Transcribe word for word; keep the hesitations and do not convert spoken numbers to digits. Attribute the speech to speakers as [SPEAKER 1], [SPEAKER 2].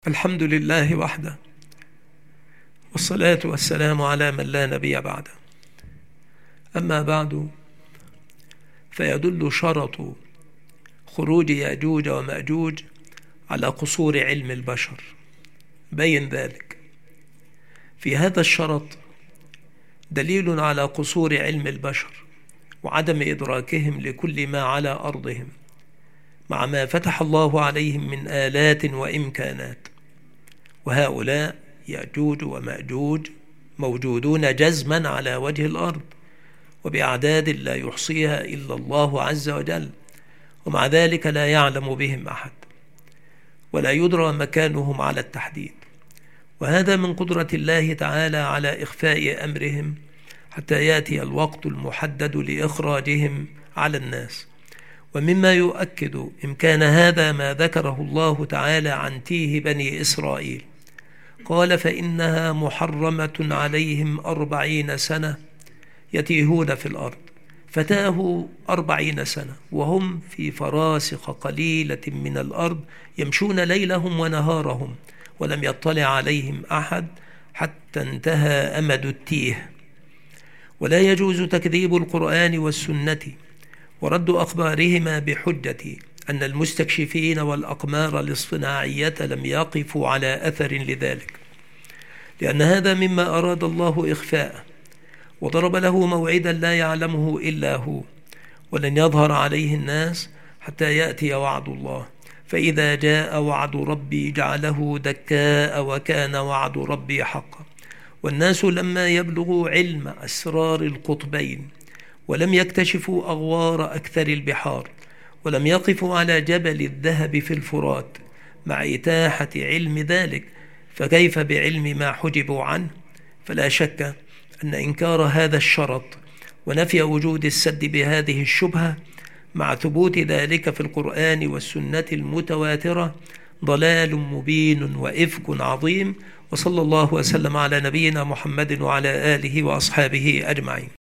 [SPEAKER 1] الحمد لله وحده، والصلاة والسلام على من لا نبي بعده. أما بعد، فيدل شرط خروج يأجوج ومأجوج على قصور علم البشر. بين ذلك في هذا الشرط دليل على قصور علم البشر وعدم إدراكهم لكل ما على أرضهم، مع ما فتح الله عليهم من آلات وإمكانات. وهؤلاء يأجوج ومأجوج موجودون جزما على وجه الأرض وبأعداد لا يحصيها إلا الله عز وجل، ومع ذلك لا يعلم بهم أحد ولا يدرى مكانهم على التحديد. وهذا من قدرة الله تعالى على إخفاء أمرهم حتى يأتي الوقت المحدد لإخراجهم على الناس. ومما يؤكد إمكان هذا ما ذكره الله تعالى عن تيه بني إسرائيل، قال: فإنها محرمة عليهم أربعين سنة يتيهون في الأرض. فتاهوا أربعين سنة وهم في فراسخ قليلة من الأرض يمشون ليلهم ونهارهم، ولم يطلع عليهم أحد حتى انتهى أمد التيه. ولا يجوز تكذيب القرآن والسنة ورد أخبارهما بحجة أن المستكشفين والأقمار الاصطناعية لم يقفوا على أثر لذلك، لأن هذا مما أراد الله إخفاءه، وضرب له موعدا لا يعلمه إلا هو، ولن يظهر عليه الناس حتى يأتي وعد الله. فإذا جاء وعد ربي جعله دكاء وكان وعد ربي حقا. والناس لما يبلغوا علم أسرار القطبين ولم يكتشفوا أغوار أكثر البحار ولم يقفوا على جبل الذهب في الفرات مع إتاحة علم ذلك، فكيف بعلم ما حجبوا عنه؟ فلا شك أن إنكار هذا الشرط ونفي وجود السد بهذه الشبهة مع ثبوت ذلك في القرآن والسنة المتواترة ضلال مبين وإفك عظيم. وصلى الله وسلم على نبينا محمد وعلى آله وأصحابه أجمعين.